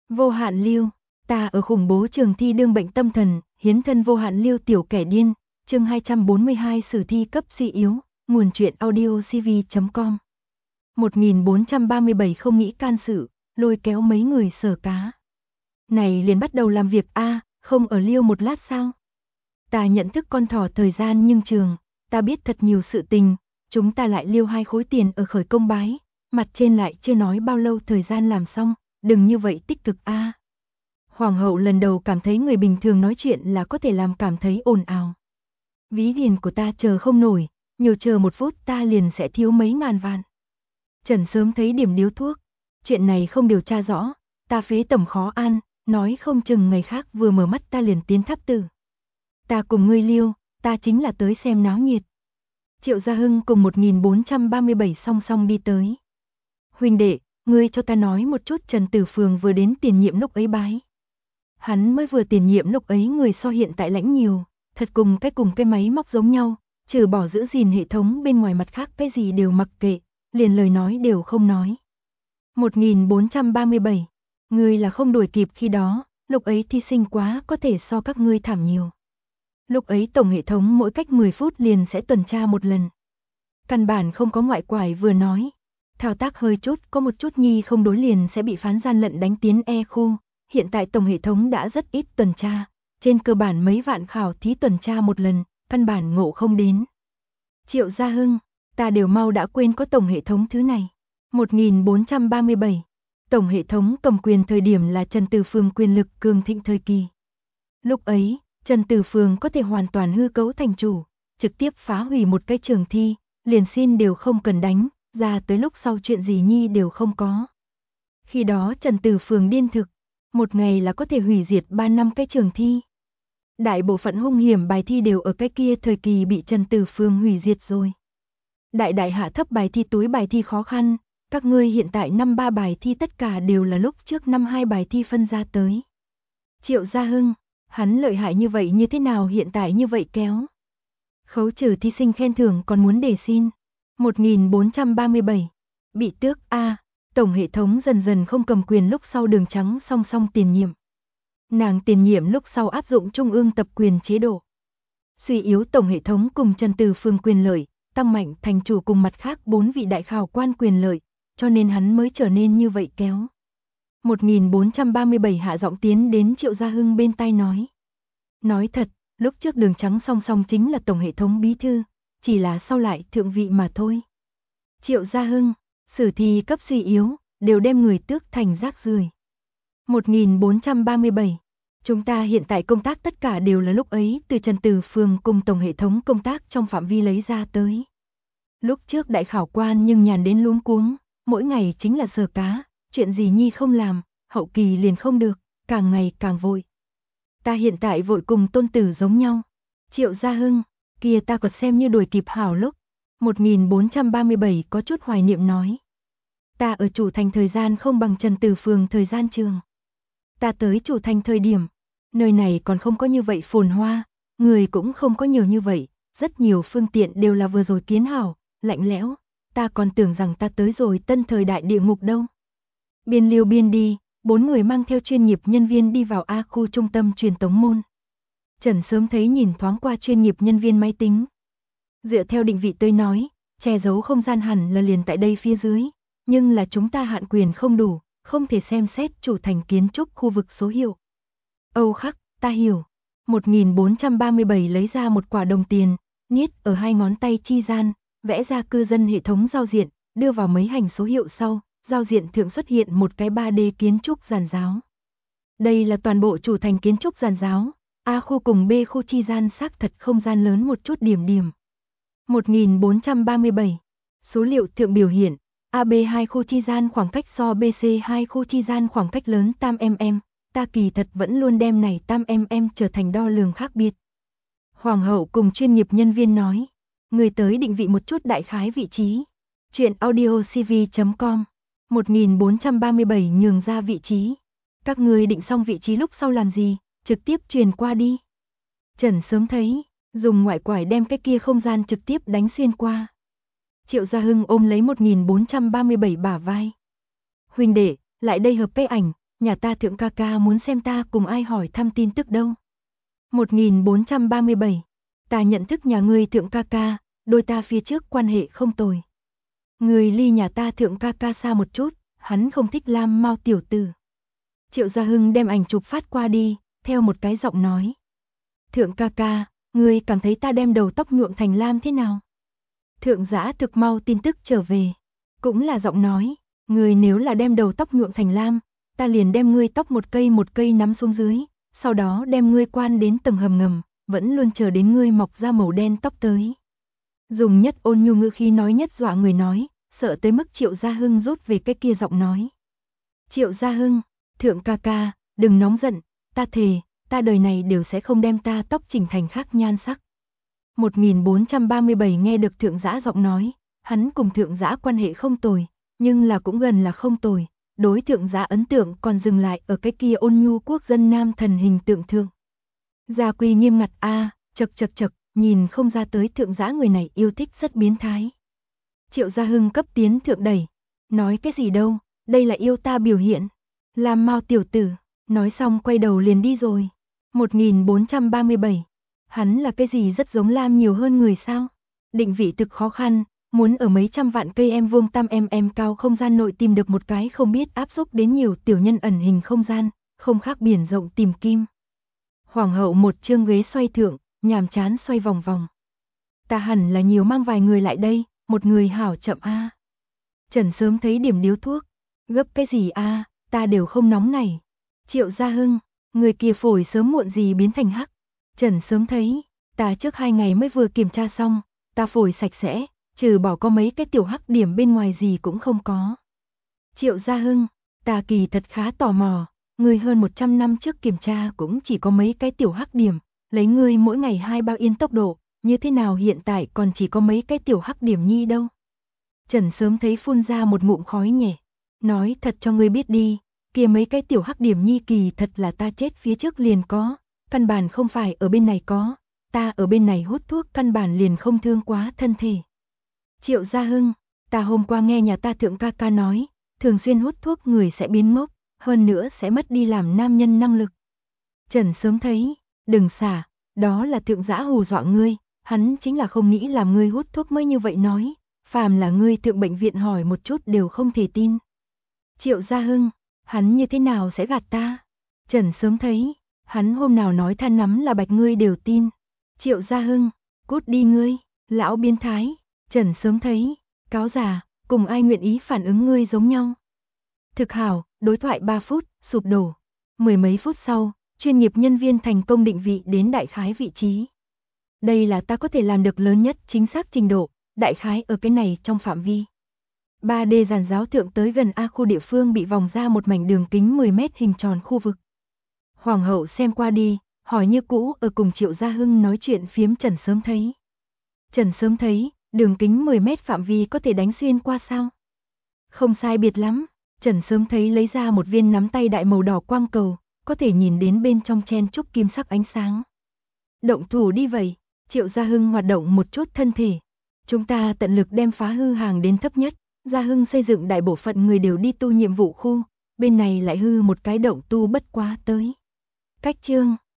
Vô hạn lưu, ta ở khủng bố trường thi đương bệnh tâm thần, hiến thân vô hạn lưu tiểu kẻ điên, chương 242 sử thi cấp suy yếu, nguồn truyện audio cv.com. 1437 không nghĩ can sự, lôi kéo mấy người sở cá. Này liền bắt đầu làm việc a, không ở lưu một lát sao? Ta nhận thức con thỏ thời gian nhưng trường, ta biết thật nhiều sự tình, chúng ta lại lưu 2 khối tiền ở khởi công bái, mặt trên lại chưa nói bao lâu thời gian làm xong, đừng như vậy tích cực a. Hoàng hậu lần đầu cảm thấy người bình thường nói chuyện là có thể làm cảm thấy ồn ào. Ví tiền của ta chờ không nổi, nhiều chờ một phút ta liền sẽ thiếu mấy ngàn vạn. Trần sớm thấy điểm điếu thuốc, chuyện này không điều tra rõ, ta phế tẩm khó an, nói không chừng ngày khác vừa mở mắt ta liền tiến tháp tử. Ta cùng ngươi liêu, ta chính là tới xem náo nhiệt. Triệu Gia Hưng cùng 1437 song song đi tới. Huynh đệ, ngươi cho ta nói một chút Trần Tử Phường vừa đến tiền nhiệm lúc ấy bái. Hắn mới vừa tiền nhiệm lúc ấy người so hiện tại lãnh nhiều, thật cùng cái máy móc giống nhau, trừ bỏ giữ gìn hệ thống bên ngoài mặt khác cái gì đều mặc kệ, liền lời nói đều không nói. 1437, ngươi là không đuổi kịp khi đó, lúc ấy thi sinh quá có thể so các ngươi thảm nhiều. Lúc ấy tổng hệ thống mỗi cách 10 phút liền sẽ tuần tra một lần. Căn bản không có ngoại quải vừa nói. Thao tác hơi chút có một chút nhi không đối liền sẽ bị phán gian lận đánh tiến E khu. Hiện tại tổng hệ thống đã rất ít tuần tra. Trên cơ bản mấy vạn khảo thí tuần tra một lần, căn bản ngộ không đến. Triệu Gia Hưng, ta đều mau đã quên có tổng hệ thống thứ này. 1437, tổng hệ thống cầm quyền thời điểm là Trần Tử Phường quyền lực cường thịnh thời kỳ. Lúc ấy, Trần Tử Phường có thể hoàn toàn hư cấu thành chủ, trực tiếp phá hủy một cái trường thi, liền xin đều không cần đánh, ra tới lúc sau chuyện gì nhi đều không có. Khi đó Trần Tử Phường điên thực, một ngày là có thể hủy diệt 3 năm cái trường thi. Đại bộ phận hung hiểm bài thi đều ở cái kia thời kỳ bị Trần Tử Phường hủy diệt rồi. Đại hạ thấp bài thi túi bài thi khó khăn, các ngươi hiện tại năm 3 bài thi tất cả đều là lúc trước năm 2 bài thi phân ra tới. Triệu Gia Hưng, hắn lợi hại như vậy như thế nào hiện tại như vậy kéo. Khấu trừ thí sinh khen thưởng còn muốn đề xin. 1437, bị tước A, tổng hệ thống dần dần không cầm quyền lúc sau Đường Trắng song song tiền nhiệm. Nàng tiền nhiệm lúc sau áp dụng trung ương tập quyền chế độ. Suy yếu tổng hệ thống cùng Trần Tử Phường quyền lợi, tăng mạnh thành chủ cùng mặt khác 4 vị đại khảo quan quyền lợi, cho nên hắn mới trở nên như vậy kéo. 1437 hạ giọng tiến đến Triệu Gia Hưng bên tai nói. Nói thật, lúc trước Đường Trắng song song chính là tổng hệ thống bí thư, chỉ là sau lại thượng vị mà thôi. Triệu Gia Hưng, sử thi cấp suy yếu, đều đem người tước thành rác rưởi. 1437, chúng ta hiện tại công tác tất cả đều là lúc ấy từ Trần Tử Phường cùng tổng hệ thống công tác trong phạm vi lấy ra tới. Lúc trước đại khảo quan nhưng nhàn đến luống cuống, mỗi ngày chính là sờ cá, chuyện gì nhi không làm, hậu kỳ liền không được, càng ngày càng vội. Ta hiện tại vội cùng tôn tử giống nhau. Triệu Gia Hưng, kia ta còn xem như đuổi kịp hảo lúc. 1437 có chút hoài niệm nói. Ta ở chủ thành thời gian không bằng Trần Tử Phường thời gian trường. Ta tới chủ thành thời điểm, nơi này còn không có như vậy phồn hoa, người cũng không có nhiều như vậy, rất nhiều phương tiện đều là vừa rồi kiến hảo, lạnh lẽo, ta còn tưởng rằng ta tới rồi tân thời đại địa ngục đâu. Biên liêu biên đi, 4 người mang theo chuyên nghiệp nhân viên đi vào A khu trung tâm truyền tống môn. Trần sớm thấy nhìn thoáng qua chuyên nghiệp nhân viên máy tính. Dựa theo định vị tôi nói, che giấu không gian hẳn là liền tại đây phía dưới, nhưng là chúng ta hạn quyền không đủ, không thể xem xét chủ thành kiến trúc khu vực số hiệu. Âu khắc, ta hiểu. 1437 lấy ra một quả đồng tiền, niết ở 2 ngón tay chi gian, vẽ ra cư dân hệ thống giao diện, đưa vào mấy hành số hiệu sau, giao diện thượng xuất hiện một cái 3D kiến trúc giàn giáo. Đây là toàn bộ chủ thành kiến trúc giàn giáo, A khu cùng B khu chi gian xác thật không gian lớn một chút điểm. 1437, số liệu thượng biểu hiện, AB2 khu chi gian khoảng cách so BC2 khu chi gian khoảng cách lớn 8mm, ta kỳ thật vẫn luôn đem này 8mm trở thành đo lường khác biệt. Hoàng hậu cùng chuyên nghiệp nhân viên nói, người tới định vị một chút đại khái vị trí. Chuyện audio cv.com, 1437 nhường ra vị trí. Các người định xong vị trí lúc sau làm gì, trực tiếp truyền qua đi. Trần sớm thấy, dùng ngoại quải đem cái kia không gian trực tiếp đánh xuyên qua. Triệu Gia Hưng ôm lấy 1437 bả vai. Huynh đệ, lại đây hợp cái ảnh, nhà ta Thượng ca ca muốn xem ta cùng ai hỏi thăm tin tức đâu. 1437. Ta nhận thức nhà ngươi Thượng ca ca, đôi ta phía trước quan hệ không tồi. Người ly nhà ta Thượng ca ca xa một chút, hắn không thích Lam Mao tiểu tử. Triệu Gia Hưng đem ảnh chụp phát qua đi, theo một cái giọng nói. Thượng ca ca, ngươi cảm thấy ta đem đầu tóc nhuộm thành lam thế nào? Thượng Dã thực mau tin tức trở về. Cũng là giọng nói, ngươi nếu là đem đầu tóc nhuộm thành lam, ta liền đem ngươi tóc một cây nắm xuống dưới, sau đó đem ngươi quan đến tầng hầm ngầm, vẫn luôn chờ đến ngươi mọc ra màu đen tóc tới. Dùng nhất ôn nhu ngữ khí nói nhất dọa người nói, sợ tới mức Triệu Gia Hưng rút về cái kia giọng nói. Triệu Gia Hưng, Thượng ca ca, đừng nóng giận, ta thề, ta đời này đều sẽ không đem ta tóc chỉnh thành khác nhan sắc. 1437 nghe được Thượng Dã giọng nói, hắn cùng Thượng Dã quan hệ không tồi, nhưng là cũng gần là không tồi, đối Thượng Dã ấn tượng còn dừng lại ở cái kia ôn nhu quốc dân nam thần hình tượng thượng. Gia quy nghiêm ngặt chật, nhìn không ra tới Thượng Dã người này yêu thích rất biến thái. Triệu Gia Hưng cấp tiến thượng đẩy, nói cái gì đâu, đây là yêu ta biểu hiện. Lam Mao tiểu tử, nói xong quay đầu liền đi rồi. 1437, hắn là cái gì rất giống Lam nhiều hơn người sao? Định vị thực khó khăn, muốn ở mấy trăm vạn cây em vuông tam em cao không gian nội tìm được một cái không biết áp xúc đến nhiều tiểu nhân ẩn hình không gian, không khác biển rộng tìm kim. Hoàng hậu một chương ghế xoay thượng, nhàm chán xoay vòng vòng. Ta hẳn là nhiều mang vài người lại đây, một người hảo chậm a. Trần Sớm thấy điểm điếu thuốc, gấp cái gì a, ta đều không nóng này. Triệu Gia Hưng, người kia phổi sớm muộn gì biến thành hắc. Trần Sớm thấy, ta trước 2 ngày mới vừa kiểm tra xong, ta phổi sạch sẽ, trừ bỏ có mấy cái tiểu hắc điểm bên ngoài gì cũng không có. Triệu Gia Hưng, ta kỳ thật khá tò mò, ngươi hơn 100 năm trước kiểm tra cũng chỉ có mấy cái tiểu hắc điểm, lấy ngươi mỗi ngày 2 bao yên tốc độ, như thế nào hiện tại còn chỉ có mấy cái tiểu hắc điểm nhi đâu. Trần Sớm thấy phun ra một ngụm khói nhẹ, nói thật cho ngươi biết đi, kia mấy cái tiểu hắc điểm nhi kỳ thật là ta chết phía trước liền có, căn bản không phải ở bên này có, ta ở bên này hút thuốc căn bản liền không thương quá thân thể. Triệu Gia Hưng, ta hôm qua nghe nhà ta Thượng ca ca nói, thường xuyên hút thuốc người sẽ biến ngốc, hơn nữa sẽ mất đi làm nam nhân năng lực. Trần Sớm thấy, đừng xả, đó là Thượng Dã hù dọa ngươi, hắn chính là không nghĩ làm ngươi hút thuốc mới như vậy nói, phàm là ngươi thượng bệnh viện hỏi một chút đều không thể tin. Triệu Gia Hưng, hắn như thế nào sẽ gạt ta? Trần Sớm thấy, hắn hôm nào nói than nắm là bạch ngươi đều tin. Triệu Gia Hưng, cút đi ngươi, lão biến thái. Trần Sớm thấy, cáo già, cùng ai nguyện ý phản ứng ngươi giống nhau. Thực hảo, đối thoại 3 phút, sụp đổ. 10 mấy phút sau, chuyên nghiệp nhân viên thành công định vị đến đại khái vị trí. Đây là ta có thể làm được lớn nhất chính xác trình độ, đại khái ở cái này trong phạm vi. 3D giàn giáo thượng tới gần A khu địa phương bị vòng ra một mảnh đường kính 10 mét hình tròn khu vực. Hoàng hậu xem qua đi, hỏi như cũ ở cùng Triệu Gia Hưng nói chuyện phiếm Trần Sớm thấy. Trần Sớm thấy, đường kính 10 mét phạm vi có thể đánh xuyên qua sao? Không sai biệt lắm, Trần Sớm thấy lấy ra một viên nắm tay đại màu đỏ quang cầu, có thể nhìn đến bên trong chen chúc kim sắc ánh sáng. Động thủ đi vậy, Triệu Gia Hưng hoạt động một chút thân thể. Chúng ta tận lực đem phá hư hàng đến thấp nhất, Gia Hưng xây dựng đại bộ phận người đều đi tu nhiệm vụ khu, bên này lại hư một cái động tu bất quá tới. Cách chương